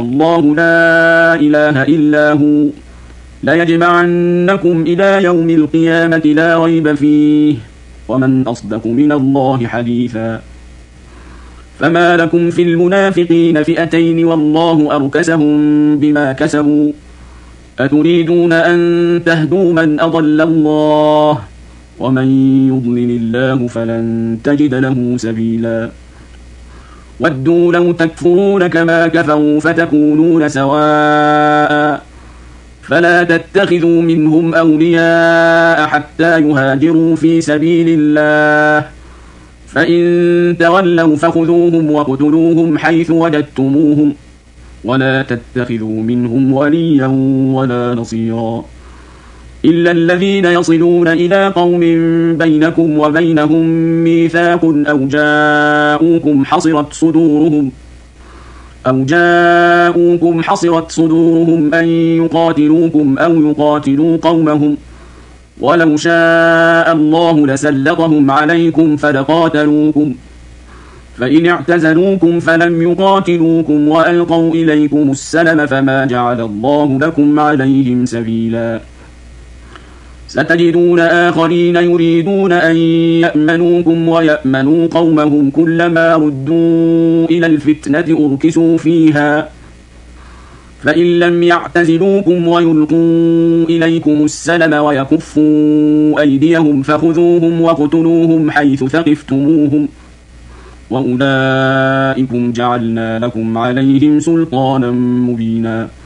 الله لا إله إلا هو ليجمعنكم إلى يوم القيامة لا ريب فيه ومن أصدق من الله حديثا. فما لكم في المنافقين فئتين والله أركسهم بما كسبوا أتريدون أن تهدوا من أضل الله ومن يضلل الله فلن تجد له سبيلا. ودوا لو تكفرون كما كفروا فتكونون سواء فلا تتخذوا منهم أولياء حتى يهاجروا في سبيل الله فإن تولوا فخذوهم واقتلوهم حيث وجدتموهم ولا تتخذوا منهم وليا ولا نصيرا إلا الذين يصلون إلى قوم بينكم وبينهم ميثاق أو جاءوكم حصرت صدورهم أن يقاتلوكم أو يقاتلوا قومهم ولو شاء الله لسلطهم عليكم فلقاتلوكم فإن اعتزلوكم فلم يقاتلوكم وألقوا إليكم السلم فما جعل الله لكم عليهم سبيلا. ستجدون آخرين يريدون أن يأمنوكم ويأمنوا قومهم كلما ردوا إلى الفتنة أركسوا فيها فإن لم يعتزلوكم ويلقوا إليكم السلم ويكفوا أيديهم فخذوهم واقتلوهم حيث ثقفتموهم وأولئكم جعلنا لكم عليهم سلطانا مبينا.